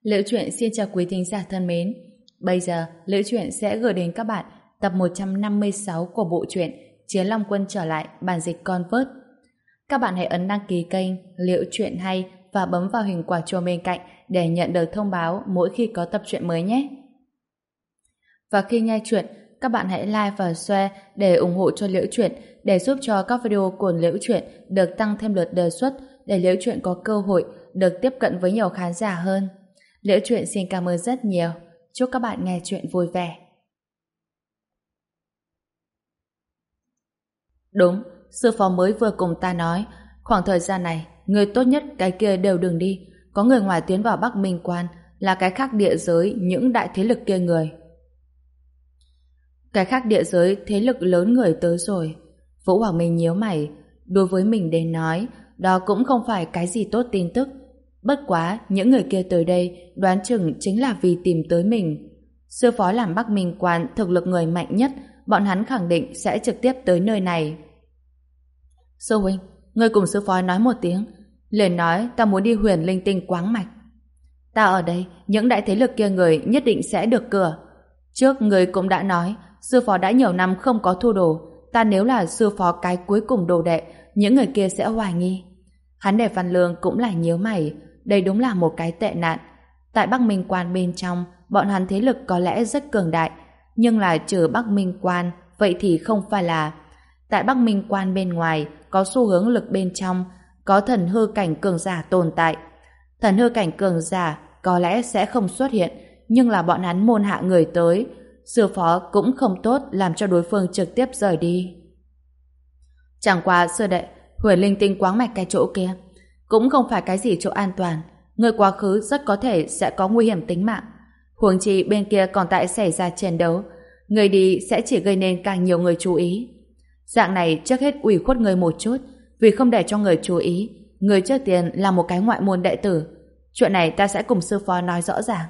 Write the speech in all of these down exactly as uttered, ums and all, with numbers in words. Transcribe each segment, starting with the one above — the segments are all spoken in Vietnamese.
Liễu Chuyện xin chào quý thính giả thân mến. Bây giờ, Liễu Chuyện sẽ gửi đến các bạn tập một trăm năm mươi sáu của bộ truyện Chiến Long Quân trở lại bản dịch Convert. Các bạn hãy ấn đăng ký kênh Liễu Chuyện hay và bấm vào hình quả chuông bên cạnh để nhận được thông báo mỗi khi có tập truyện mới nhé. Và khi nghe chuyện, các bạn hãy like và share để ủng hộ cho Liễu Chuyện, để giúp cho các video của Liễu Chuyện được tăng thêm lượt đề xuất, để Liễu Chuyện có cơ hội được tiếp cận với nhiều khán giả hơn. Liễu Chuyện xin cảm ơn rất nhiều. Chúc các bạn nghe chuyện vui vẻ. Đúng, sư phó mới vừa cùng ta nói, khoảng thời gian này, người tốt nhất cái kia đều đừng đi. Có người ngoài tiến vào Bắc Minh Quan, là cái khác địa giới những đại thế lực kia người. Cái khác địa giới thế lực lớn người tới rồi. Vũ Hoàng Minh nhíu mày, đối với mình đến nói, đó cũng không phải cái gì tốt tin tức. Bất quá, những người kia tới đây đoán chừng chính là vì tìm tới mình. Sư phó làm Bắc Minh Quan thực lực người mạnh nhất, bọn hắn khẳng định sẽ trực tiếp tới nơi này. Sư huynh, ngươi cùng sư phó nói một tiếng, liền nói ta muốn đi Huyền Linh Tinh Quáng Mạch. Ta ở đây, những đại thế lực kia người nhất định sẽ được cửa. Trước người cũng đã nói, sư phó đã nhiều năm không có thu đồ, ta nếu là sư phó cái cuối cùng đồ đệ, những người kia sẽ hoài nghi. Hắn để Văn Lương cũng là nhíu mày, đây đúng là một cái tệ nạn. Tại Bắc Minh Quan bên trong, bọn hắn thế lực có lẽ rất cường đại, nhưng là trừ Bắc Minh Quan, vậy thì không phải là. Tại Bắc Minh Quan bên ngoài, có xu hướng lực bên trong, có thần hư cảnh cường giả tồn tại. Thần hư cảnh cường giả có lẽ sẽ không xuất hiện, nhưng là bọn hắn môn hạ người tới, sư phó cũng không tốt làm cho đối phương trực tiếp rời đi. Chẳng qua sư đệ, Huyền Linh Tinh Quáng Mạch cái chỗ kia cũng không phải cái gì chỗ an toàn, người quá khứ rất có thể sẽ có nguy hiểm tính mạng. Huống chi bên kia còn tại xảy ra chiến đấu, người đi sẽ chỉ gây nên càng nhiều người chú ý. Dạng này trước hết ủy khuất người một chút, vì không để cho người chú ý, người trước tiên là một cái ngoại môn đệ tử. Chuyện này ta sẽ cùng sư phó nói rõ ràng.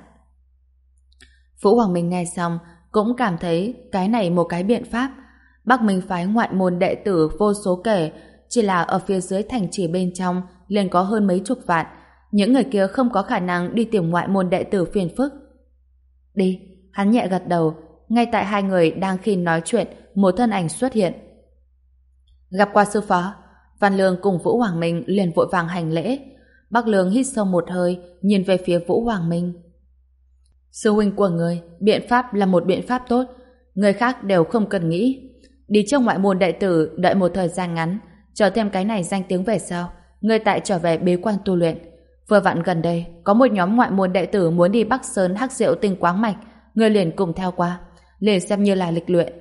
Vũ Hoàng Minh nghe xong cũng cảm thấy cái này một cái biện pháp. Bắc Minh phái ngoại môn đệ tử vô số kể, chỉ là ở phía dưới thành trì bên trong liền có hơn mấy chục vạn. Những người kia không có khả năng đi tìm ngoại môn đệ tử phiền phức. Đi, hắn nhẹ gật đầu. Ngay tại hai người đang khi nói chuyện, một thân ảnh xuất hiện. Gặp qua sư phó. Văn Lương cùng Vũ Hoàng Minh liền vội vàng hành lễ. Bắc Lương hít sâu một hơi, nhìn về phía Vũ Hoàng Minh. Sư huynh của người, biện pháp là một biện pháp tốt, người khác đều không cần nghĩ. Đi trước ngoại môn đệ tử đợi một thời gian ngắn, chờ thêm cái này danh tiếng về sau, người tại trở về bế quan tu luyện. Vừa vặn gần đây có một nhóm ngoại môn đệ tử muốn đi Bắc Sơn Hắc Diệu Tinh Quáng Mạch, người liền cùng theo qua, liền xem như là lịch luyện.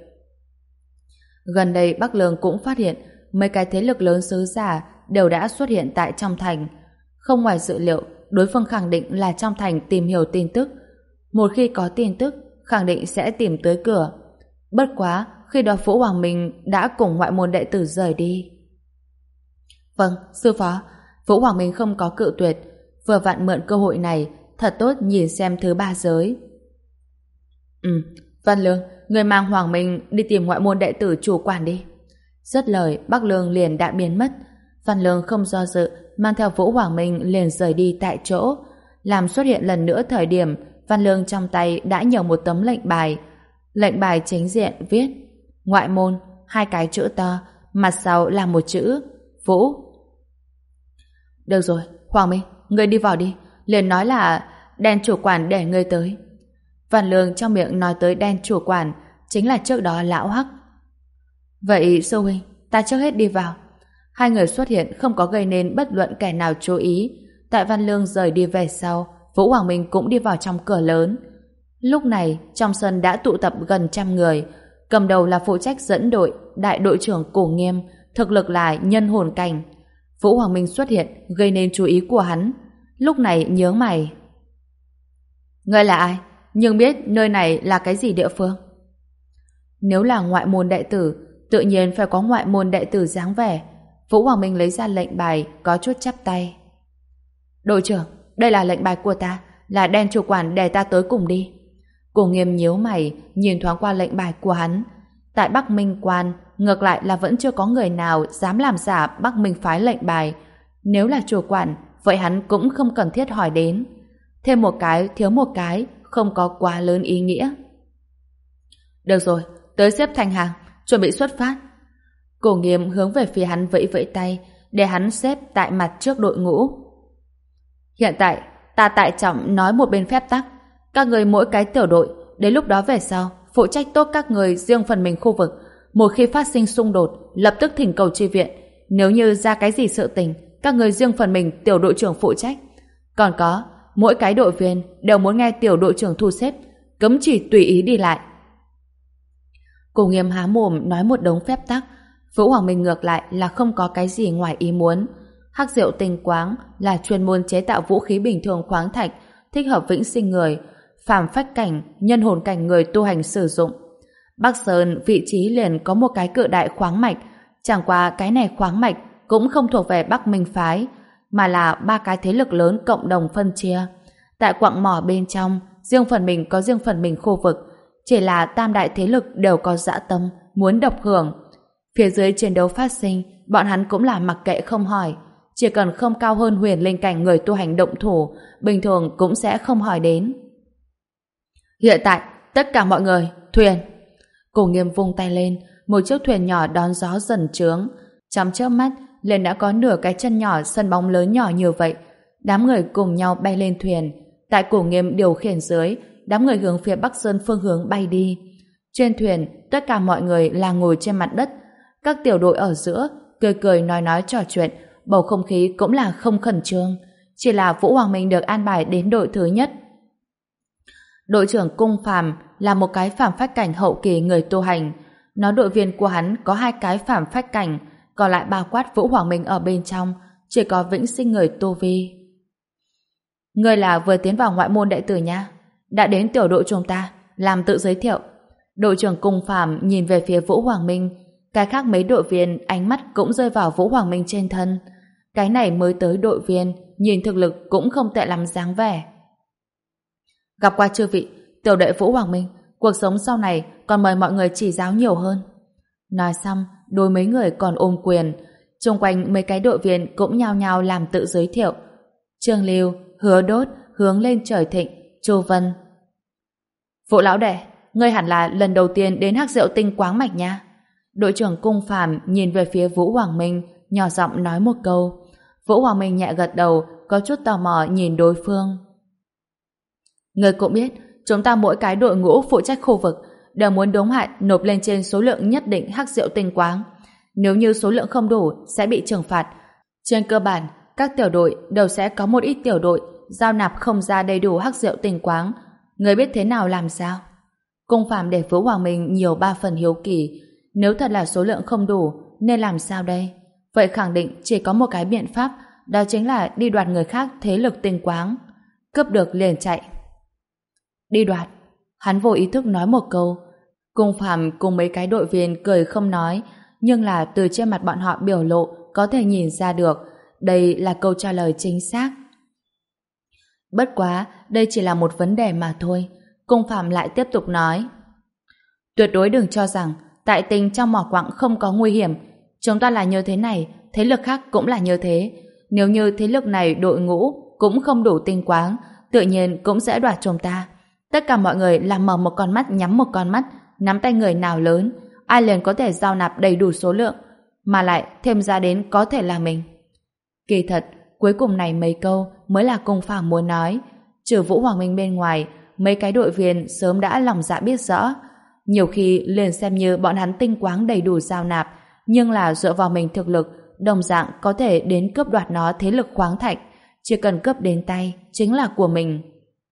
Gần đây Bắc Lương cũng phát hiện mấy cái thế lực lớn xứ giả đều đã xuất hiện tại trong thành. Không ngoài dự liệu, đối phương khẳng định là trong thành tìm hiểu tin tức. Một khi có tin tức, khẳng định sẽ tìm tới cửa. Bất quá, khi đó Vũ Hoàng Minh đã cùng ngoại môn đệ tử rời đi. Vâng, sư phó. Vũ Hoàng Minh không có cự tuyệt, vừa vặn mượn cơ hội này, thật tốt nhìn xem thứ ba giới. Ừ, Văn Lương, người mang Hoàng Minh đi tìm ngoại môn đệ tử chủ quản đi. Dứt lời, Bắc Lương liền đã biến mất. Văn Lương không do dự, mang theo Vũ Hoàng Minh liền rời đi tại chỗ. Làm xuất hiện lần nữa thời điểm, Văn Lương trong tay đã nhờ một tấm lệnh bài. Lệnh bài chính diện viết ngoại môn, hai cái chữ to, mặt sau là một chữ Vũ. Được rồi, Hoàng Minh, ngươi đi vào đi, liền nói là đen chủ quản để ngươi tới. Văn Lương trong miệng nói tới đen chủ quản chính là trước đó lão Hắc. Vậy sư huynh, ta trước hết đi vào. Hai người xuất hiện không có gây nên bất luận kẻ nào chú ý. Tại Văn Lương rời đi về sau, Vũ Hoàng Minh cũng đi vào trong cửa lớn. Lúc này, trong sân đã tụ tập gần trăm người. Cầm đầu là phụ trách dẫn đội, đại đội trưởng Cổ Nghiêm, thực lực là nhân hồn cảnh. Vũ Hoàng Minh xuất hiện, gây nên chú ý của hắn. Lúc này nhớ mày. Ngươi là ai? Nhưng biết nơi này là cái gì địa phương? Nếu là ngoại môn đệ tử, tự nhiên phải có ngoại môn đệ tử dáng vẻ. Vũ Hoàng Minh lấy ra lệnh bài, có chút chắp tay. Đội trưởng, đây là lệnh bài của ta, là đen chủ quản để ta tới cùng đi. Cổ Nghiêm nhíu mày, nhìn thoáng qua lệnh bài của hắn. Tại Bắc Minh Quan, ngược lại là vẫn chưa có người nào dám làm giả Bắc Minh phái lệnh bài. Nếu là chủ quản, vậy hắn cũng không cần thiết hỏi đến. Thêm một cái, thiếu một cái, không có quá lớn ý nghĩa. Được rồi, tới xếp thành hàng, chuẩn bị xuất phát. Cổ Nghiêm hướng về phía hắn vẫy vẫy tay, để hắn xếp tại mặt trước đội ngũ. Hiện tại, ta tại trọng nói một bên phép tắc. Các người mỗi cái tiểu đội, đến lúc đó về sau, phụ trách tốt các người riêng phần mình khu vực. Một khi phát sinh xung đột, lập tức thỉnh cầu chi viện. Nếu như ra cái gì sự tình, các người riêng phần mình tiểu đội trưởng phụ trách. Còn có, mỗi cái đội viên đều muốn nghe tiểu đội trưởng thu xếp, cấm chỉ tùy ý đi lại. Cổ Nghiêm há mồm nói một đống phép tắc. Vũ Hoàng Minh ngược lại là không có cái gì ngoài ý muốn. Hắc Diệu Tinh Quáng là chuyên môn chế tạo vũ khí bình thường khoáng thạch, thích hợp vĩnh sinh người, phàm phách cảnh, nhân hồn cảnh người tu hành sử dụng. Bắc Sơn vị trí liền có một cái cự đại khoáng mạch, chẳng qua cái này khoáng mạch cũng không thuộc về Bắc Minh phái, mà là ba cái thế lực lớn cộng đồng phân chia. Tại quặng mỏ bên trong, riêng phần mình có riêng phần mình khu vực, chỉ là tam đại thế lực đều có dã tâm, muốn độc hưởng. Phía dưới chiến đấu phát sinh, bọn hắn cũng là mặc kệ không hỏi, chỉ cần không cao hơn huyền linh cảnh người tu hành động thủ, bình thường cũng sẽ không hỏi đến. Hiện tại, tất cả mọi người, thuyền. Cổ Nghiêm vung tay lên, một chiếc thuyền nhỏ đón gió dần trướng. Trong chớp mắt, liền đã có nửa cái chân nhỏ sân bóng lớn nhỏ như vậy. Đám người cùng nhau bay lên thuyền. Tại Cổ Nghiêm điều khiển dưới, đám người hướng phía Bắc Sơn phương hướng bay đi. Trên thuyền, tất cả mọi người là ngồi trên mặt đất. Các tiểu đội ở giữa, cười cười nói nói trò chuyện, bầu không khí cũng là không khẩn trương. Chỉ là Vũ Hoàng Minh được an bài đến đội thứ nhất. Đội trưởng Cung Phàm là một cái phàm phách cảnh hậu kỳ người tu hành. Nó đội viên của hắn có hai cái phàm phách cảnh, còn lại bao quát Vũ Hoàng Minh ở bên trong, chỉ có vĩnh sinh người tu vi. Người là vừa tiến vào ngoại môn đệ tử nha, đã đến tiểu đội chúng ta, làm tự giới thiệu. Đội trưởng Cung Phàm nhìn về phía Vũ Hoàng Minh, cái khác mấy đội viên ánh mắt cũng rơi vào Vũ Hoàng Minh trên thân. Cái này mới tới đội viên, nhìn thực lực cũng không tệ lắm dáng vẻ. Gặp qua chư vị, tiểu đệ Vũ Hoàng Minh, cuộc sống sau này còn mời mọi người chỉ giáo nhiều hơn. Nói xong, đôi mấy người còn ôm quyền, xung quanh mấy cái đội viên cũng nhao nhao làm tự giới thiệu. Trương Lưu, Hứa Đốt, Hướng Lên Trời Thịnh, Chu Vân. Vũ lão đệ, ngươi hẳn là lần đầu tiên đến Hắc Diệu Tinh Quáng Mạch nha. Đội trưởng Cung Phàm nhìn về phía Vũ Hoàng Minh, nhỏ giọng nói một câu. Vũ Hoàng Minh nhẹ gật đầu, có chút tò mò nhìn đối phương. Ngươi cũng biết, chúng ta mỗi cái đội ngũ phụ trách khu vực đều muốn đốn hạn nộp lên trên số lượng nhất định Hắc Diệu Tinh Quáng. Nếu như số lượng không đủ sẽ bị trừng phạt. Trên cơ bản, các tiểu đội đều sẽ có một ít tiểu đội giao nạp không ra đầy đủ Hắc Diệu Tinh Quáng. Ngươi biết thế nào làm sao? Cung Phàm để Vũ Hoàng Minh nhiều ba phần hiếu kỳ. Nếu thật là số lượng không đủ, nên làm sao đây? Vậy khẳng định chỉ có một cái biện pháp, đó chính là đi đoạt người khác thế lực tinh quáng. Cướp được liền chạy. Đi đoạt. Hắn vô ý thức nói một câu. Cung Phàm cùng mấy cái đội viên cười không nói, nhưng là từ trên mặt bọn họ biểu lộ có thể nhìn ra được đây là câu trả lời chính xác. Bất quá, đây chỉ là một vấn đề mà thôi. Cung Phàm lại tiếp tục nói. Tuyệt đối đừng cho rằng tại tình trong mỏ quặng không có nguy hiểm. Chúng ta là như thế này, thế lực khác cũng là như thế. Nếu như thế lực này đội ngũ cũng không đủ tinh quáng, tự nhiên cũng sẽ đoạt chúng ta. Tất cả mọi người làm mở một con mắt nhắm một con mắt, nắm tay người nào lớn, ai liền có thể giao nạp đầy đủ số lượng, mà lại thêm ra đến có thể là mình. Kỳ thật, cuối cùng này mấy câu mới là Cung Phàm muốn nói. Trừ Vũ Hoàng Minh bên ngoài, mấy cái đội viên sớm đã lòng dạ biết rõ. Nhiều khi liền xem như bọn hắn tinh quáng đầy đủ giao nạp, nhưng là dựa vào mình thực lực, đồng dạng có thể đến cướp đoạt nó thế lực khoáng thạch. Chỉ cần cướp đến tay, chính là của mình.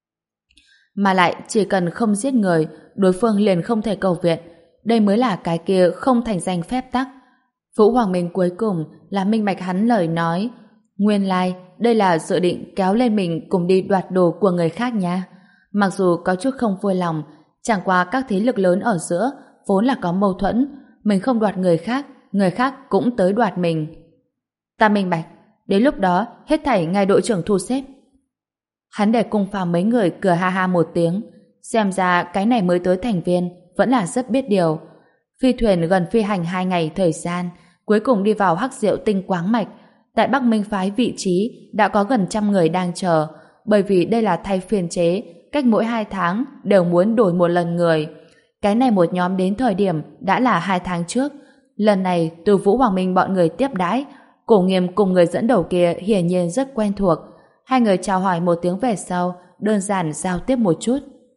Mà lại chỉ cần không giết người, đối phương liền không thể cầu viện. Đây mới là cái kia không thành danh phép tắc. Vũ Hoàng Minh cuối cùng là minh bạch hắn lời nói. Nguyên lai, đây là dự định kéo lên mình cùng đi đoạt đồ của người khác nha. Mặc dù có chút không vui lòng, chẳng qua các thế lực lớn ở giữa vốn là có mâu thuẫn, mình không đoạt người khác, người khác cũng tới đoạt mình. Ta minh bạch, đến lúc đó hết thảy ngài đội trưởng thu xếp. Hắn để Cung Phàm mấy người cười ha ha một tiếng, xem ra cái này mới tới thành viên vẫn là rất biết điều. Phi thuyền gần phi hành hai ngày thời gian, cuối cùng đi vào Hắc Diệu Tinh Quáng Mạch. Tại Bắc Minh phái vị trí đã có gần trăm người đang chờ, bởi vì đây là thay phiên chế, cách mỗi hai tháng đều muốn đổi một lần người. Cái này một nhóm đến thời điểm đã là hai tháng trước. Lần này từ Vũ Hoàng Minh bọn người tiếp đãi, Cổ Nghiêm cùng người dẫn đầu kia hiển nhiên rất quen thuộc. Hai người chào hỏi một tiếng về sau, đơn giản giao tiếp một chút.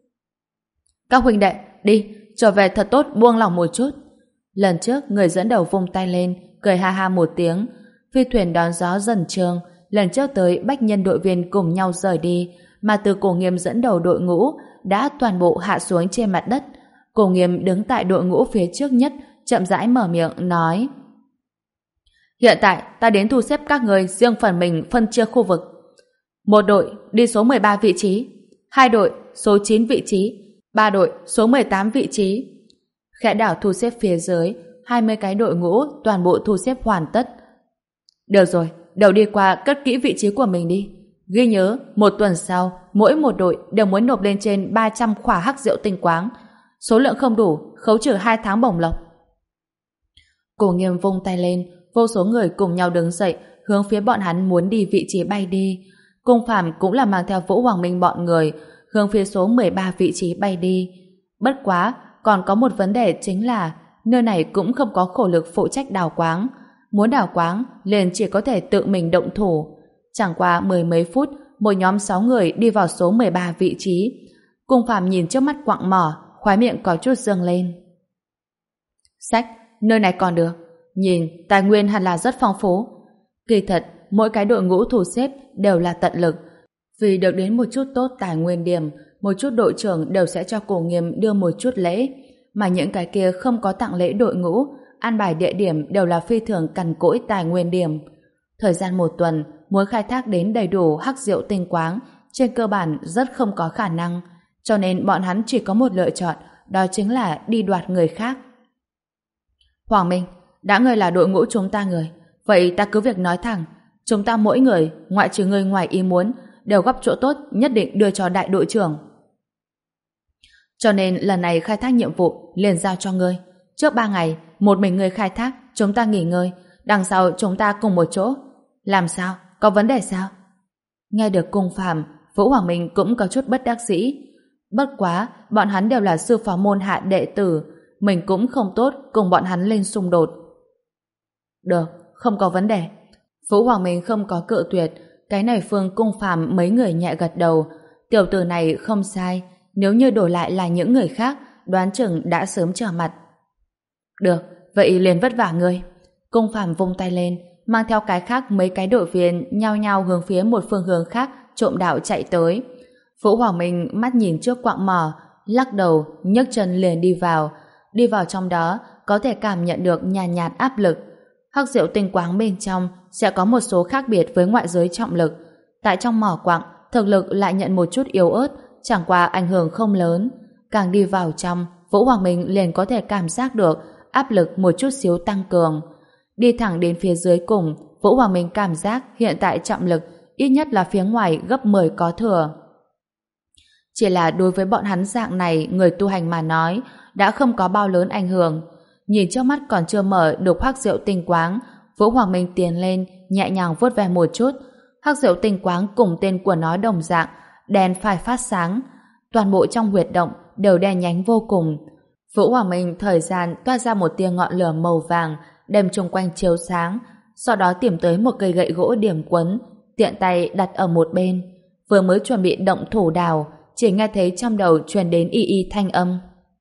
Các huynh đệ, đi, trở về thật tốt, buông lỏng một chút. Lần trước người dẫn đầu vung tay lên, cười ha ha một tiếng. Phi thuyền đón gió dần trương. Lần trước tới bách nhân đội viên cùng nhau rời đi, mà từ Cổ Nghiêm dẫn đầu đội ngũ đã toàn bộ hạ xuống trên mặt đất. Cổ Nghiêm đứng tại đội ngũ phía trước nhất, chậm rãi mở miệng nói: Hiện tại ta đến thu xếp các người riêng phần mình phân chia khu vực. Một đội đi số mười ba vị trí, hai đội số chín vị trí, ba đội số mười tám vị trí. Khẽ đảo thu xếp phía dưới, hai mươi cái đội ngũ toàn bộ thu xếp hoàn tất. Được rồi, đều đi qua cất kỹ vị trí của mình đi. Ghi nhớ, một tuần sau, mỗi một đội đều muốn nộp lên trên ba trăm khỏa hắc rượu tinh quáng. Số lượng không đủ, khấu trừ hai tháng bổng lộc. Cổ Nghiêm vung tay lên, vô số người cùng nhau đứng dậy, hướng phía bọn hắn muốn đi vị trí bay đi. Cung Phàm cũng là mang theo Vũ Hoàng Minh bọn người, hướng phía số mười ba vị trí bay đi. Bất quá, còn có một vấn đề chính là nơi này cũng không có khổ lực phụ trách đào quáng. Muốn đào quáng, liền chỉ có thể tự mình động thủ. Chẳng qua mười mấy phút, một nhóm sáu người đi vào số mười ba vị trí. Cung Phàm nhìn trước mắt quặng mỏ, khóe miệng có chút dâng lên. Sách, nơi này còn được. Nhìn, tài nguyên hẳn là rất phong phú. Kỳ thật, mỗi cái đội ngũ thu xếp đều là tận lực. Vì được đến một chút tốt tài nguyên điểm, một chút đội trưởng đều sẽ cho Cổ Nghiêm đưa một chút lễ. Mà những cái kia không có tặng lễ đội ngũ, an bài địa điểm đều là phi thường cằn cỗi tài nguyên điểm. Thời gian một tuần, muốn khai thác đến đầy đủ hắc rượu tinh quáng, trên cơ bản rất không có khả năng. Cho nên bọn hắn chỉ có một lựa chọn, đó chính là đi đoạt người khác. Hoàng Minh, đã ngươi là đội ngũ chúng ta người, vậy ta cứ việc nói thẳng, chúng ta mỗi người, ngoại trừ người ngoài ý muốn, đều góp chỗ tốt nhất định đưa cho đại đội trưởng. Cho nên lần này khai thác nhiệm vụ liền giao cho ngươi. Trước ba ngày, một mình ngươi khai thác, chúng ta nghỉ ngơi, đằng sau chúng ta cùng một chỗ. Làm sao? Có vấn đề sao? Nghe được Cung Phàm, Vũ Hoàng Minh cũng có chút bất đắc dĩ. Bất quá, bọn hắn đều là sư phó môn hạ đệ tử, mình cũng không tốt cùng bọn hắn lên xung đột. Được, không có vấn đề. Vũ Hoàng Minh không có cự tuyệt, cái này Phương Cung Phàm mấy người nhẹ gật đầu. Tiểu tử này không sai, nếu như đổi lại là những người khác, đoán chừng đã sớm trở mặt. Được, vậy liền vất vả ngươi. Cung Phàm vung tay lên, mang theo cái khác mấy cái đội viên nhao nhao hướng phía một phương hướng khác trộm đạo chạy tới. Vũ Hoàng Minh mắt nhìn trước quặng mỏ, lắc đầu, nhấc chân liền đi vào. Đi vào trong đó, có thể cảm nhận được nhàn nhạt, nhạt áp lực. Hắc rượu tinh quáng bên trong sẽ có một số khác biệt với ngoại giới trọng lực. Tại trong mỏ quặng, thực lực lại nhận một chút yếu ớt, chẳng qua ảnh hưởng không lớn. Càng đi vào trong, Vũ Hoàng Minh liền có thể cảm giác được áp lực một chút xíu tăng cường. Đi thẳng đến phía dưới cùng, Vũ Hoàng Minh cảm giác hiện tại trọng lực ít nhất là phía ngoài gấp mười có thừa. Chỉ là đối với bọn hắn dạng này người tu hành mà nói đã không có bao lớn ảnh hưởng. Nhìn trước mắt còn chưa mở được hắc rượu tinh quáng, Vũ Hoàng Minh tiến lên nhẹ nhàng vuốt ve một chút. Hắc rượu tinh quáng cùng tên của nó đồng dạng, đèn phải phát sáng, toàn bộ trong huyệt động đều đen nhánh vô cùng. Vũ Hoàng Minh thời gian toát ra một tia ngọn lửa màu vàng đem chung quanh chiếu sáng, sau đó tìm tới một cây gậy gỗ điểm quấn, tiện tay đặt ở một bên. Vừa mới chuẩn bị động thủ đào, chỉ nghe thấy trong đầu truyền đến y y thanh âm.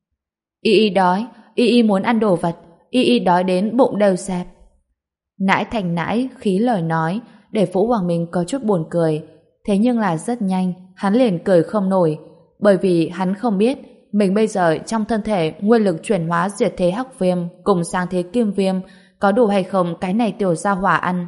Y y đói, y y muốn ăn đồ vật, y y đói đến bụng đều xẹp. Nãi thành nãi khí lời nói để Vũ Hoàng Minh có chút buồn cười, thế nhưng là rất nhanh hắn liền cười không nổi, bởi vì hắn không biết mình bây giờ trong thân thể nguyên lực chuyển hóa diệt thế hắc viêm cùng sang thế kim viêm có đủ hay không cái này tiểu gia hỏa ăn.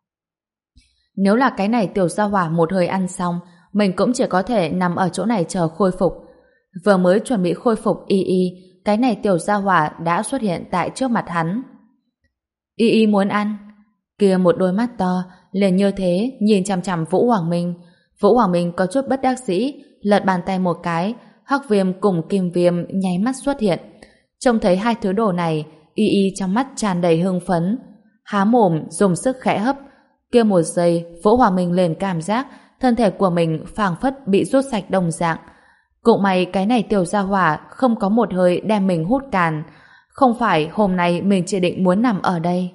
Nếu là cái này tiểu gia hỏa một hơi ăn xong, mình cũng chỉ có thể nằm ở chỗ này chờ khôi phục. Vừa mới chuẩn bị khôi phục y y, cái này tiểu gia hỏa đã xuất hiện tại trước mặt hắn. Y y muốn ăn. Kia một đôi mắt to liền như thế nhìn chằm chằm Vũ Hoàng Minh. Vũ Hoàng Minh có chút bất đắc dĩ, lật bàn tay một cái, hắc viêm cùng kim viêm nháy mắt xuất hiện. Trông thấy hai thứ đồ này, y y trong mắt tràn đầy hưng phấn, há mồm dùng sức khẽ hấp. Kia một giây, Vũ Hoàng Minh liền cảm giác thân thể của mình phảng phất bị rút sạch đồng dạng. Cũng may cái này tiểu gia hỏa không có một hơi đem mình hút càn. Không phải hôm nay mình chỉ định muốn nằm ở đây.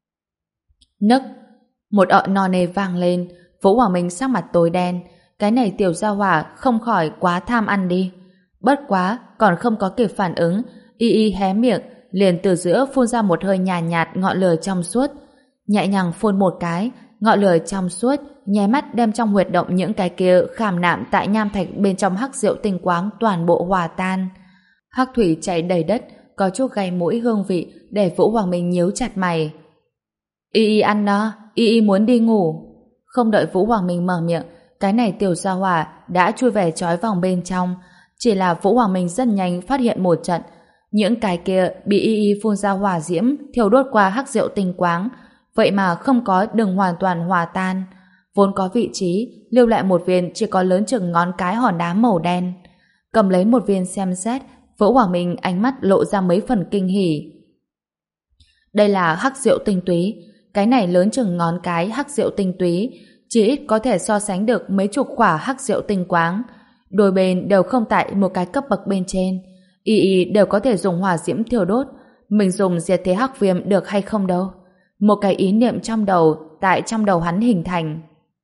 Nấc, một ợ no nê vang lên. Vũ Hoàng Minh sắc mặt tối đen. Cái này tiểu gia hỏa không khỏi quá tham ăn đi. Bất quá, còn không có kịp phản ứng, y y hé miệng, liền từ giữa phun ra một hơi nhàn nhạt, nhạt ngọn lửa trong suốt. Nhẹ nhàng phun một cái, ngọn lửa trong suốt nháy mắt đem trong huyệt động những cái kia khảm nạm tại nham thạch bên trong hắc rượu tinh quáng toàn bộ hòa tan. Hắc thủy chảy đầy đất, có chút gây mũi hương vị để Vũ Hoàng Minh nhíu chặt mày. Y y ăn no, y y muốn đi ngủ. Không đợi Vũ Hoàng Minh mở miệng, cái này tiểu gia hỏa đã chui về trói vòng bên trong. Chỉ là Vũ Hoàng Minh rất nhanh phát hiện một trận, những cái kia bị y y phun ra hỏa diễm thiêu đốt qua hắc rượu tinh quáng, vậy mà không có đường hoàn toàn hòa tan. Vốn có vị trí lưu lại một viên chỉ có lớn chừng ngón cái hòn đá màu đen. Cầm lấy một viên xem xét, Vũ Hoàng Minh ánh mắt lộ ra mấy phần kinh hỉ. Đây là hắc rượu tinh túy. Cái này lớn chừng ngón cái hắc rượu tinh túy, chỉ ít có thể so sánh được mấy chục quả hắc rượu tinh quáng. Đôi bên đều không tại một cái cấp bậc bên trên. Y y đều có thể dùng hỏa diễm thiêu đốt. Mình dùng diệt thế hắc viêm được hay không đâu? Một cái ý niệm trong đầu tại trong đầu hắn hình thành.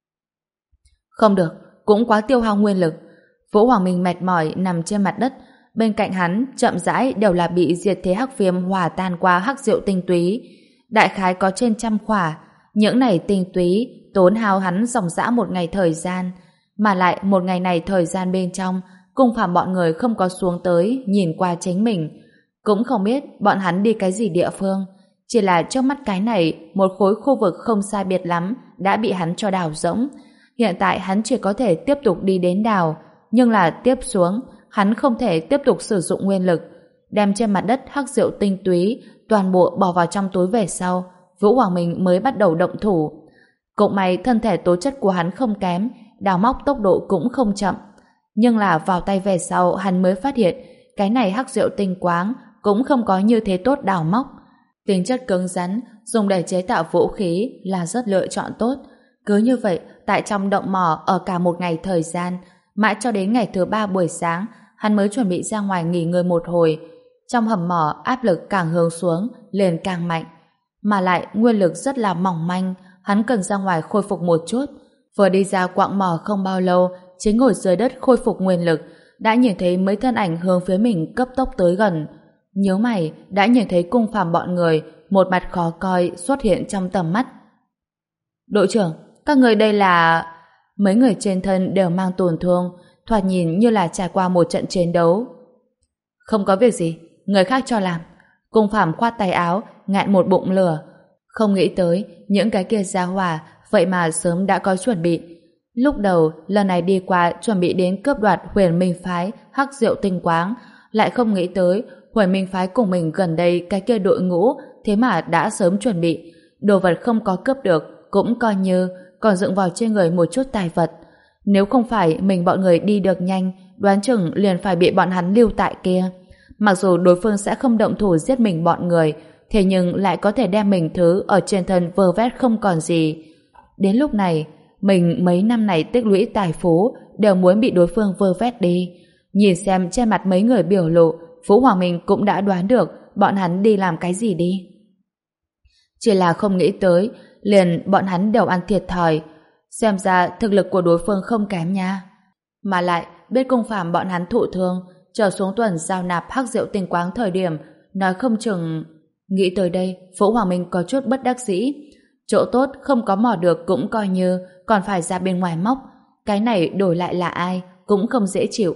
Không được, cũng quá tiêu hao nguyên lực. Vũ Hoàng Minh mệt mỏi nằm trên mặt đất. Bên cạnh hắn chậm rãi đều là bị diệt thế hắc viêm hòa tan qua hắc rượu tinh túy. Đại khái có trên trăm khỏa. Những này tinh túy tốn hao hắn dòng dã một ngày thời gian. Mà lại một ngày này thời gian bên trong, cung phàm bọn người không có xuống tới nhìn qua chính mình. Cũng không biết bọn hắn đi cái gì địa phương. Chỉ là trước mắt cái này, một khối khu vực không sai biệt lắm đã bị hắn cho đào rỗng. Hiện tại hắn chỉ có thể tiếp tục đi đến đào, nhưng là tiếp xuống, hắn không thể tiếp tục sử dụng nguyên lực. Đem trên mặt đất hắc rượu tinh túy toàn bộ bỏ vào trong túi về sau, Vũ Hoàng Minh mới bắt đầu động thủ. Cũng may thân thể tố chất của hắn không kém, đào móc tốc độ cũng không chậm. Nhưng là vào tay về sau hắn mới phát hiện cái này hắc rượu tinh quáng cũng không có như thế tốt đào móc. Tính chất cứng rắn dùng để chế tạo vũ khí là rất lựa chọn tốt. Cứ như vậy, tại trong động mỏ ở cả một ngày thời gian, mãi cho đến ngày thứ ba buổi sáng, hắn mới chuẩn bị ra ngoài nghỉ ngơi một hồi. Trong hầm mỏ áp lực càng hướng xuống, liền càng mạnh. Mà lại nguyên lực rất là mỏng manh, hắn cần ra ngoài khôi phục một chút. Vừa đi ra quạng mỏ không bao lâu, chính ngồi dưới đất khôi phục nguyên lực, đã nhìn thấy mấy thân ảnh hướng phía mình cấp tốc tới gần. Nhớ mày, đã nhìn thấy cung phàm bọn người, một mặt khó coi xuất hiện trong tầm mắt. Đội trưởng, các người đây là... Mấy người trên thân đều mang tổn thương, thoạt nhìn như là trải qua một trận chiến đấu. Không có việc gì, người khác cho làm. Cung phàm khoát tay áo, ngạn một bụng lửa. Không nghĩ tới, những cái kia ra hỏa, vậy mà sớm đã có chuẩn bị. Lúc đầu, lần này đi qua chuẩn bị đến cướp đoạt Huyền Minh Phái, hắc rượu tinh quáng, lại không nghĩ tới Huyền Minh Phái cùng mình gần đây cái kia đội ngũ, thế mà đã sớm chuẩn bị. Đồ vật không có cướp được, cũng coi như còn dựng vào trên người một chút tài vật. Nếu không phải mình bọn người đi được nhanh, đoán chừng liền phải bị bọn hắn lưu tại kia. Mặc dù đối phương sẽ không động thủ giết mình bọn người, thế nhưng lại có thể đem mình thứ ở trên thân vơ vét không còn gì. Đến lúc này, mình mấy năm này tích lũy tài phú đều muốn bị đối phương vơ vét đi. Nhìn xem trên mặt mấy người biểu lộ, Vũ Hoàng Minh cũng đã đoán được bọn hắn đi làm cái gì đi. Chỉ là không nghĩ tới, liền bọn hắn đều ăn thiệt thòi. Xem ra thực lực của đối phương không kém nha. Mà lại, biết cung phàm bọn hắn thụ thương, trở xuống tuần giao nạp hắc rượu tinh quáng thời điểm, nói không chừng... Nghĩ tới đây, Vũ Hoàng Minh có chút bất đắc dĩ. Chỗ tốt không có mò được cũng coi như, còn phải ra bên ngoài móc. Cái này đổi lại là ai, cũng không dễ chịu.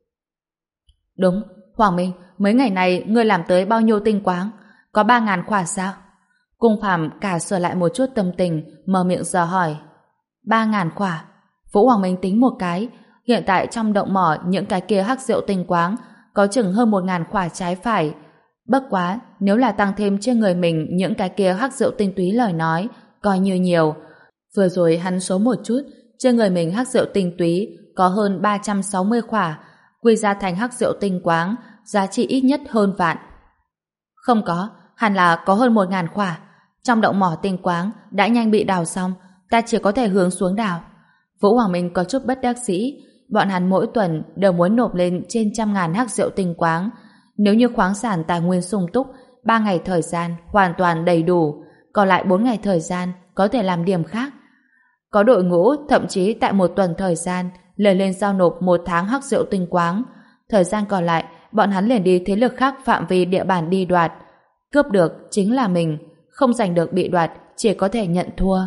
Đúng, Hoàng Minh, mấy ngày này ngươi làm tới bao nhiêu tinh quáng? Có ba ngàn khỏa sao? Cung phàm cả sửa lại một chút tâm tình, mở miệng dò hỏi. Ba ngàn khỏa. Vũ Hoàng Minh tính một cái, hiện tại trong động mỏ những cái kia hắc rượu tinh quáng có chừng hơn một ngàn khỏa trái phải. Bất quá, nếu là tăng thêm trên người mình những cái kia hắc rượu tinh túy lời nói, coi như nhiều. Vừa rồi hắn số một chút, trên người mình hắc rượu tinh túy có hơn ba trăm sáu mươi khỏa, quy ra thành hắc rượu tinh quáng, giá trị ít nhất hơn vạn. Không có, hẳn là có hơn một ngàn khỏa. Trong động mỏ tinh quáng đã nhanh bị đào xong, ta chỉ có thể hướng xuống đào. Vũ Hoàng Minh có chút bất đắc dĩ. Bọn hắn mỗi tuần đều muốn nộp lên trên trăm ngàn hắc rượu tinh quáng. Nếu như khoáng sản tài nguyên sung túc, ba ngày thời gian hoàn toàn đầy đủ, còn lại bốn ngày thời gian có thể làm điểm khác. Có đội ngũ thậm chí tại một tuần thời gian lên lên giao nộp một tháng hắc rượu tinh quáng. Thời gian còn lại, bọn hắn liền đi thế lực khác phạm vi địa bàn đi đoạt. Cướp được chính là mình, không giành được bị đoạt, chỉ có thể nhận thua.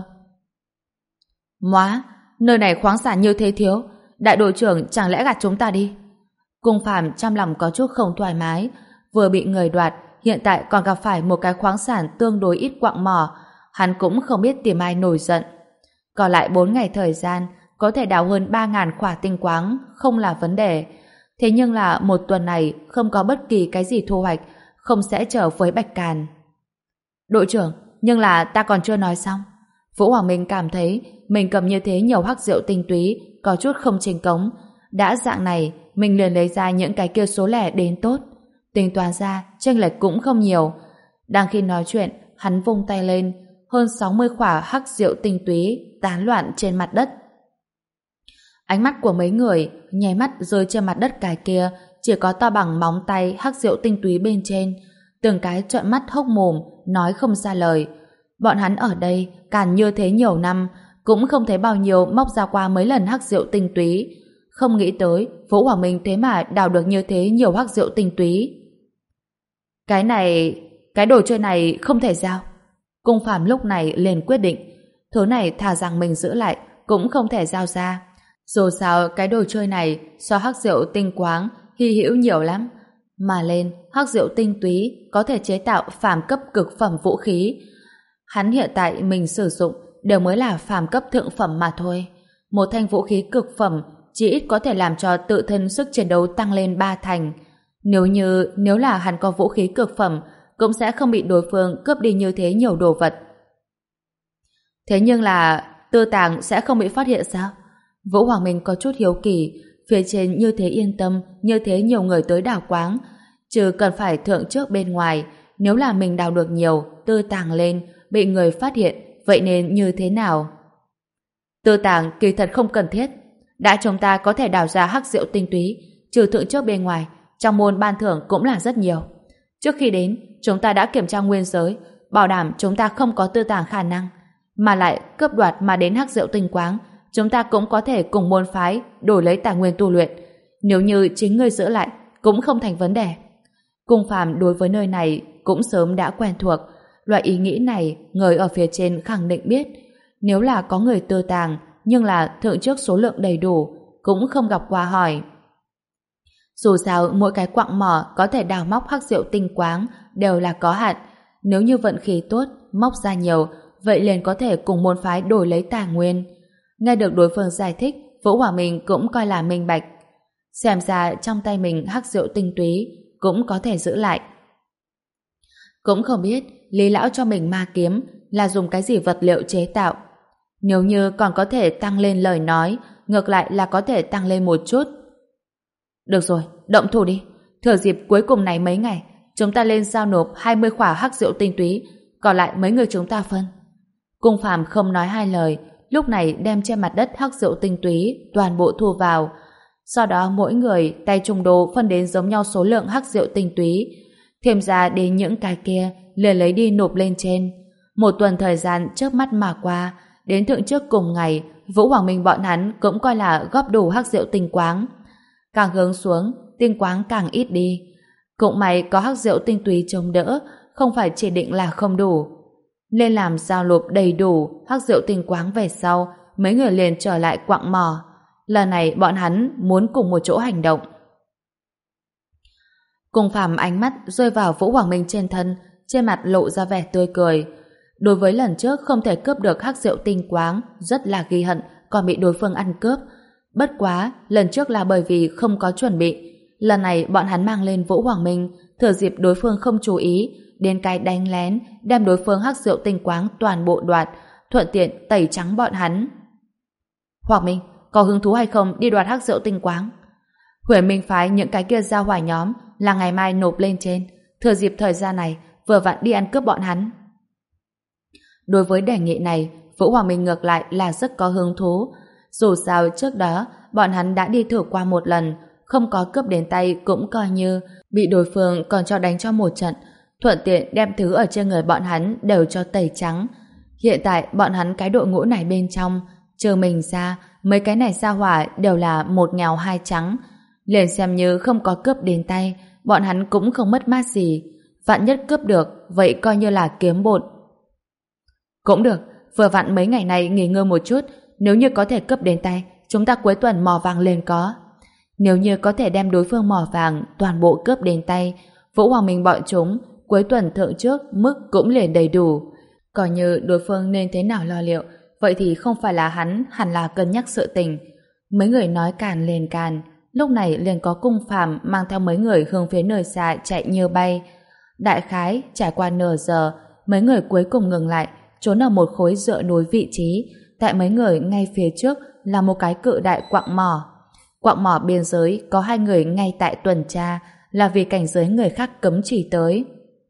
Móa, nơi này khoáng sản như thế thiếu, đại đội trưởng chẳng lẽ gạt chúng ta đi? Cung Phàm trong lòng có chút không thoải mái, vừa bị người đoạt, hiện tại còn gặp phải một cái khoáng sản tương đối ít quặng mỏ, hắn cũng không biết tìm ai nổi giận. Còn lại bốn ngày thời gian, có thể đào hơn ba ngàn khỏa tinh quáng, không là vấn đề. Thế nhưng là một tuần này không có bất kỳ cái gì thu hoạch, không sẽ trở với Bạch Càn. Đội trưởng, nhưng là ta còn chưa nói xong. Vũ Hoàng Minh cảm thấy mình cầm như thế nhiều hắc rượu tinh túy, có chút không chính cống. Đã dạng này, mình liền lấy ra những cái kia số lẻ đến tốt. Tính toán ra, chênh lệch cũng không nhiều. Đang khi nói chuyện, hắn vung tay lên, hơn sáu mươi khỏa hắc rượu tinh túy tán loạn trên mặt đất. Ánh mắt của mấy người nháy mắt rơi trên mặt đất cái kia, chỉ có to bằng móng tay hắc rượu tinh túy bên trên, từng cái trợn mắt hốc mồm, nói không ra lời. Bọn hắn ở đây càn như thế nhiều năm, cũng không thấy bao nhiêu móc ra qua mấy lần hắc rượu tinh túy. Không nghĩ tới Vũ Hoàng Minh thế mà đào được như thế nhiều hắc rượu tinh túy. Cái này, cái đồ chơi này không thể giao. Cung Phàm lúc này liền quyết định, thứ này thà rằng mình giữ lại cũng không thể giao ra. Dù sao cái đồ chơi này so hắc rượu tinh quáng hy hữu nhiều lắm, mà lên hắc rượu tinh túy có thể chế tạo phàm cấp cực phẩm vũ khí. Hắn hiện tại mình sử dụng đều mới là phàm cấp thượng phẩm mà thôi. Một thanh vũ khí cực phẩm chỉ ít có thể làm cho tự thân sức chiến đấu tăng lên ba thành. Nếu như nếu là hắn có vũ khí cực phẩm, cũng sẽ không bị đối phương cướp đi như thế nhiều đồ vật. Thế nhưng là tư tàng sẽ không bị phát hiện sao? Vũ Hoàng Minh có chút hiếu kỳ, phía trên như thế yên tâm, như thế nhiều người tới đào quáng, chứ cần phải thượng trước bên ngoài. Nếu là mình đào được nhiều, tư tàng lên, bị người phát hiện, vậy nên như thế nào? Tư tàng kỳ thật không cần thiết. Đã chúng ta có thể đào ra hắc rượu tinh túy, trừ thượng trước bên ngoài, trong môn ban thưởng cũng là rất nhiều. Trước khi đến, chúng ta đã kiểm tra nguyên giới, bảo đảm chúng ta không có tư tàng khả năng, mà lại cướp đoạt mà đến hắc rượu tinh quáng, chúng ta cũng có thể cùng môn phái đổi lấy tài nguyên tu luyện. Nếu như chính ngươi giữ lại, cũng không thành vấn đề. Cung Phàm đối với nơi này cũng sớm đã quen thuộc. Loại ý nghĩ này, người ở phía trên khẳng định biết. Nếu là có người tư tàng, nhưng là thượng trước số lượng đầy đủ, cũng không gặp qua hỏi. Dù sao, mỗi cái quặng mỏ có thể đào móc hắc rượu tinh quáng đều là có hạn. Nếu như vận khí tốt, móc ra nhiều, vậy liền có thể cùng môn phái đổi lấy tài nguyên. Nghe được đối phương giải thích, Vũ Hỏa Minh cũng coi là minh bạch. Xem ra trong tay mình hắc rượu tinh túy cũng có thể giữ lại. Cũng không biết Lý Lão cho mình ma kiếm là dùng cái gì vật liệu chế tạo. Nếu như còn có thể tăng lên lời nói, ngược lại là có thể tăng lên một chút. Được rồi, động thủ đi. Thừa dịp cuối cùng này mấy ngày, chúng ta lên giao nộp hai mươi khỏa hắc rượu tinh túy, còn lại mấy người chúng ta phân. Cung Phàm không nói hai lời, lúc này đem trên mặt đất hắc rượu tinh túy toàn bộ thu vào. Sau đó mỗi người tay trùng đồ phân đến giống nhau số lượng hắc rượu tinh túy, thêm ra đến những cái kia liền lấy đi nộp lên trên. Một tuần thời gian chớp mắt mà qua, đến thượng trước cùng ngày, Vũ Hoàng Minh bọn hắn cũng coi là góp đủ hắc rượu tinh quáng. Càng hướng xuống, tinh quáng càng ít đi. Cũng may có hắc rượu tinh túy chống đỡ, không phải chỉ định là không đủ. Nên làm giao nộp đầy đủ hắc rượu tinh quáng về sau, mấy người liền trở lại quặng mỏ. Lần này bọn hắn muốn cùng một chỗ hành động. Cung Phàm ánh mắt rơi vào Vũ Hoàng Minh trên thân, trên mặt lộ ra vẻ tươi cười. Đối với lần trước không thể cướp được hắc rượu tinh quáng, rất là ghi hận, còn bị đối phương ăn cướp. Bất quá, lần trước là bởi vì không có chuẩn bị. Lần này bọn hắn mang lên Vũ Hoàng Minh, thừa dịp đối phương không chú ý, đến cái đánh lén, đem đối phương hắc rượu tinh quáng toàn bộ đoạt, thuận tiện tẩy trắng bọn hắn. Hoàng Minh, có hứng thú hay không đi đoạt hắc rượu tinh quáng? Huyền Minh phái những cái kia giao hỏa nhóm là ngày mai nộp lên trên, thừa dịp thời gian này vừa vặn đi ăn cướp bọn hắn. Đối với đề nghị này, Vũ Hoàng Minh ngược lại là rất có hứng thú. Dù sao trước đó bọn hắn đã đi thử qua một lần, không có cướp đến tay cũng coi như bị đối phương còn cho đánh cho một trận, thuận tiện đem thứ ở trên người bọn hắn đều cho tẩy trắng. Hiện tại bọn hắn cái đội ngũ này bên trong, trừ mình ra, mấy cái này ra hỏa đều là một nghèo hai trắng. Liền xem như không có cướp đến tay, bọn hắn cũng không mất mát gì. Vạn nhất cướp được, vậy coi như là kiếm bộn. Cũng được, vừa vặn mấy ngày này nghỉ ngơi một chút, nếu như có thể cướp đến tay, chúng ta cuối tuần mò vàng lên có. Nếu như có thể đem đối phương mỏ vàng toàn bộ cướp đến tay, Vũ Hoàng Minh bọn chúng cuối tuần thượng trước mức cũng liền đầy đủ. Coi như đối phương nên thế nào lo liệu, vậy thì không phải là hắn hẳn là cân nhắc sự tình. Mấy người nói càn liền càn, lúc này liền có Cung Phàm mang theo mấy người hướng phía nơi xa chạy như bay. Đại khái trải qua nửa giờ, mấy người cuối cùng ngừng lại, trốn ở một khối dựa núi vị trí. Tại mấy người ngay phía trước là một cái cự đại quặng mỏ. Quặng mỏ biên giới có hai người ngay tại tuần tra, là vì cảnh giới người khác cấm chỉ tới.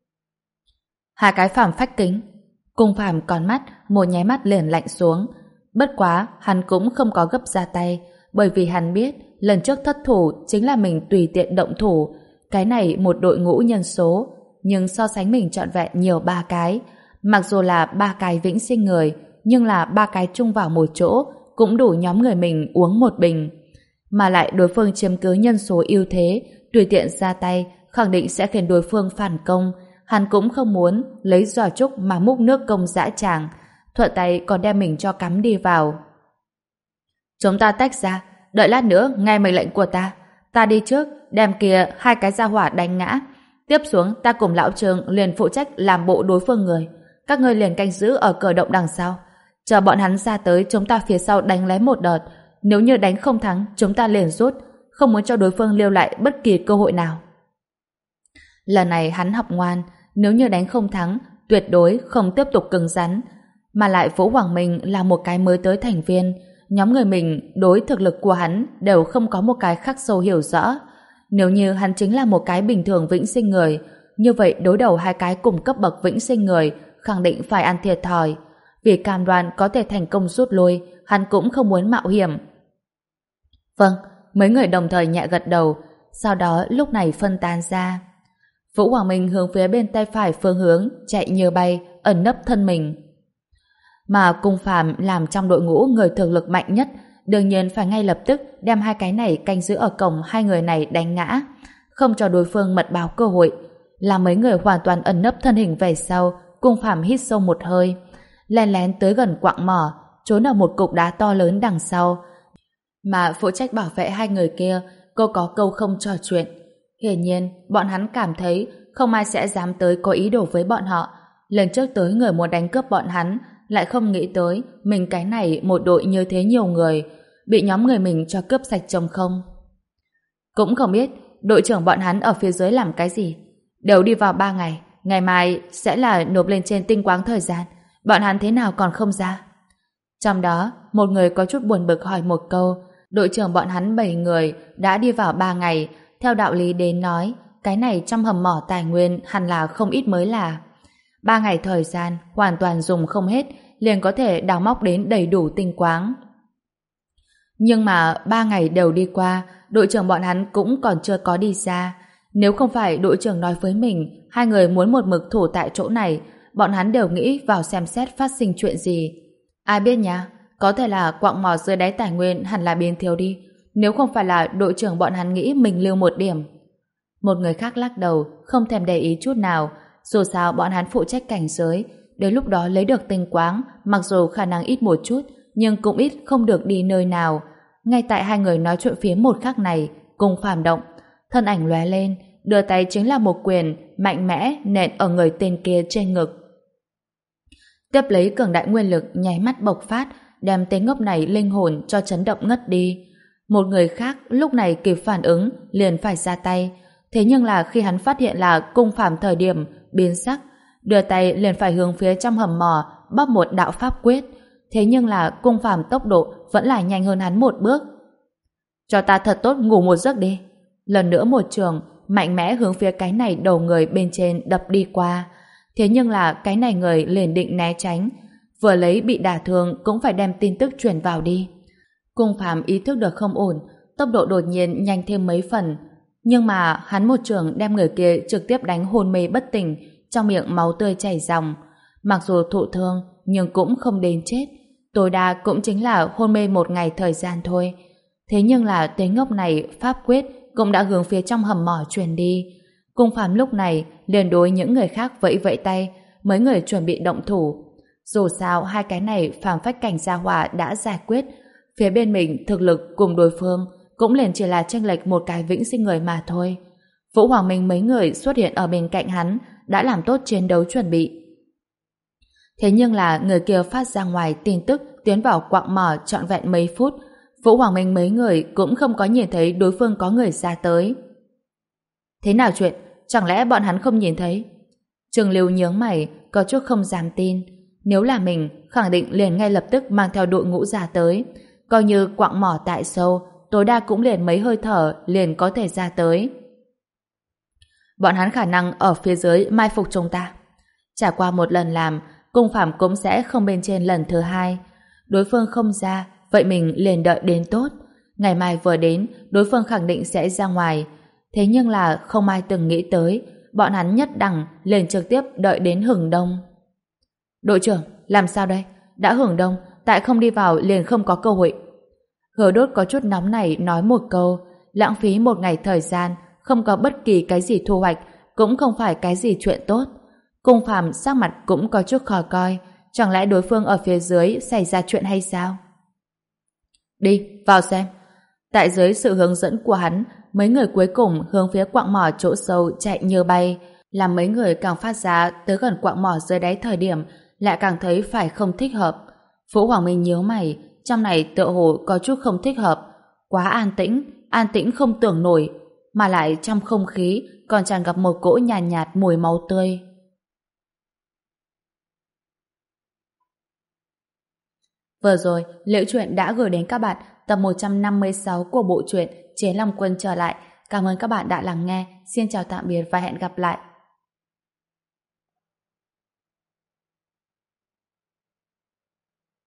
Hai cái phàm phách kính. Cung Phàm con mắt một nháy mắt liền lạnh xuống. Bất quá hắn cũng không có gấp ra tay, bởi vì hắn biết lần trước thất thủ chính là mình tùy tiện động thủ. Cái này một đội ngũ nhân số, nhưng so sánh mình trọn vẹn nhiều ba cái. Mặc dù là ba cái vĩnh sinh người, nhưng là ba cái chung vào một chỗ cũng đủ nhóm người mình uống một bình. Mà lại đối phương chiếm cứ nhân số ưu thế, tùy tiện ra tay khẳng định sẽ khiến đối phương phản công. Hắn cũng không muốn lấy giò trúc mà múc nước công dã tràng, thuận tay còn đem mình cho cắm đi vào. Chúng ta tách ra, đợi lát nữa nghe mệnh lệnh của ta. Ta đi trước, đem kia hai cái gia hỏa đánh ngã. Tiếp xuống ta cùng lão Trương liền phụ trách làm bộ đối phương người. Các ngươi liền canh giữ ở cửa động đằng sau. Chờ bọn hắn ra tới chúng ta phía sau đánh lén một đợt. Nếu như đánh không thắng, chúng ta liền rút, không muốn cho đối phương lưu lại bất kỳ cơ hội nào. Lần này hắn học ngoan, nếu như đánh không thắng, tuyệt đối không tiếp tục cứng rắn. Mà lại Vũ Hoàng Minh là một cái mới tới thành viên, nhóm người mình đối thực lực của hắn đều không có một cái khắc sâu hiểu rõ. Nếu như hắn chính là một cái bình thường vĩnh sinh người, như vậy đối đầu hai cái cùng cấp bậc vĩnh sinh người khẳng định phải ăn thiệt thòi. Vì cam đoan có thể thành công rút lui, hắn cũng không muốn mạo hiểm. Vâng, mấy người đồng thời nhẹ gật đầu, sau đó lúc này phân tán ra. Vũ Hoàng Minh hướng phía bên tay phải phương hướng chạy như bay, ẩn nấp thân mình. Mà Cung Phàm làm trong đội ngũ người thực lực mạnh nhất, đương nhiên phải ngay lập tức đem hai cái này canh giữ ở cổng hai người này đánh ngã, không cho đối phương mật báo cơ hội. Làm mấy người hoàn toàn ẩn nấp thân hình về sau, Cung Phàm hít sâu một hơi, lén lén tới gần quặng mỏ, trốn ở một cục đá to lớn đằng sau. Mà phụ trách bảo vệ hai người kia, cô có câu không trò chuyện. Hiển nhiên, bọn hắn cảm thấy không ai sẽ dám tới có ý đồ với bọn họ. Lần trước tới người muốn đánh cướp bọn hắn, lại không nghĩ tới mình cái này một đội như thế nhiều người, bị nhóm người mình cho cướp sạch trống không. Cũng không biết đội trưởng bọn hắn ở phía dưới làm cái gì. Đều đi vào ba ngày, ngày mai sẽ là nộp lên trên tinh quáng thời gian. Bọn hắn thế nào còn không ra? Trong đó, một người có chút buồn bực hỏi một câu. Đội trưởng bọn hắn bảy người đã đi vào ba ngày. Theo đạo lý đến nói, cái này trong hầm mỏ tài nguyên hẳn là không ít mới là. Ba ngày thời gian hoàn toàn dùng không hết, liền có thể đào móc đến đầy đủ tinh quáng. Nhưng mà ba ngày đều đi qua, đội trưởng bọn hắn cũng còn chưa có đi xa. Nếu không phải đội trưởng nói với mình hai người muốn một mực thủ tại chỗ này, bọn hắn đều nghĩ vào xem xét phát sinh chuyện gì. Ai biết nha, có thể là quặng mỏ dưới đáy tài nguyên hẳn là biến thiếu đi, nếu không phải là đội trưởng bọn hắn nghĩ mình lưu một điểm. Một người khác lắc đầu, không thèm để ý chút nào. Dù sao bọn hắn phụ trách cảnh giới, đến lúc đó lấy được tinh quáng, mặc dù khả năng ít một chút, nhưng cũng ít không được đi nơi nào. Ngay tại hai người nói chuyện phía một khắc này, cùng phàm động, thân ảnh lóe lên, đưa tay chính là một quyền mạnh mẽ nện ở người tên kia trên ngực. Tiếp lấy cường đại nguyên lực nháy mắt bộc phát, đem tên ngốc này linh hồn cho chấn động ngất đi. Một người khác lúc này kịp phản ứng, liền phải ra tay. Thế nhưng là khi hắn phát hiện là Cung Phàm thời điểm biến sắc, đưa tay liền phải hướng phía trong hầm mỏ bóp một đạo pháp quyết. Thế nhưng là Cung Phàm tốc độ vẫn là nhanh hơn hắn một bước. Cho ta thật tốt ngủ một giấc đi. Lần nữa một trường mạnh mẽ hướng phía cái này đầu người bên trên đập đi qua. Thế nhưng là cái này người liền định né tránh, vừa lấy bị đả thương cũng phải đem tin tức truyền vào đi. Cung Phàm ý thức được không ổn, tốc độ đột nhiên nhanh thêm mấy phần. Nhưng mà hắn một trường đem người kia trực tiếp đánh hôn mê bất tỉnh, trong miệng máu tươi chảy ròng. Mặc dù thụ thương, nhưng cũng không đến chết. Tối đa cũng chính là hôn mê một ngày thời gian thôi. Thế nhưng là tên ngốc này pháp quyết cũng đã hướng phía trong hầm mỏ truyền đi. Cung Phàm lúc này liền đối những người khác vẫy vẫy tay, mấy người chuẩn bị động thủ. Dù sao hai cái này phàm phách cảnh gia hỏa đã giải quyết, phía bên mình thực lực cùng đối phương cũng liền chỉ là chênh lệch một cái vĩnh sinh người mà thôi. Vũ Hoàng Minh mấy người xuất hiện ở bên cạnh hắn đã làm tốt chiến đấu chuẩn bị. Thế nhưng là người kia phát ra ngoài tin tức tiến vào quặng mỏ trọn vẹn mấy phút, Vũ Hoàng Minh mấy người cũng không có nhìn thấy đối phương có người ra tới. Thế nào chuyện? Chẳng lẽ bọn hắn không nhìn thấy? Trường Lưu nhướng mày, có chút không dám tin. Nếu là mình, khẳng định liền ngay lập tức mang theo đội ngũ ra tới. Coi như quặng mỏ tại sâu, tối đa cũng liền mấy hơi thở liền có thể ra tới. Bọn hắn khả năng ở phía dưới mai phục chúng ta. Trải qua một lần làm, Cung Phàm cũng sẽ không bên trên lần thứ hai. Đối phương không ra, vậy mình liền đợi đến tốt. Ngày mai vừa đến, đối phương khẳng định sẽ ra ngoài. Thế nhưng là không ai từng nghĩ tới, bọn hắn nhất đẳng liền trực tiếp đợi đến hừng đông. Đội trưởng, làm sao đây? Đã hưởng đông, tại không đi vào liền không có cơ hội. Hứa Đốt có chút nóng này nói một câu, lãng phí một ngày thời gian, không có bất kỳ cái gì thu hoạch, cũng không phải cái gì chuyện tốt. Cung Phàm sắc mặt cũng có chút khó coi, chẳng lẽ đối phương ở phía dưới xảy ra chuyện hay sao? Đi, vào xem. Tại dưới sự hướng dẫn của hắn, mấy người cuối cùng hướng phía quặng mỏ chỗ sâu chạy như bay, làm mấy người càng phát ra tới gần quặng mỏ dưới đáy thời điểm lại càng thấy phải không thích hợp. Vũ Hoàng Minh nhíu mày, trong này tựa hồ có chút không thích hợp, quá an tĩnh, an tĩnh không tưởng nổi, mà lại trong không khí còn tràn ngập một cỗ nhàn nhạt, nhạt mùi máu tươi. Vừa rồi, Liễu Chuyện đã gửi đến các bạn tập một trăm năm mươi sáu của bộ truyện Chế Long Quân trở lại. Cảm ơn các bạn đã lắng nghe. Xin chào tạm biệt và hẹn gặp lại.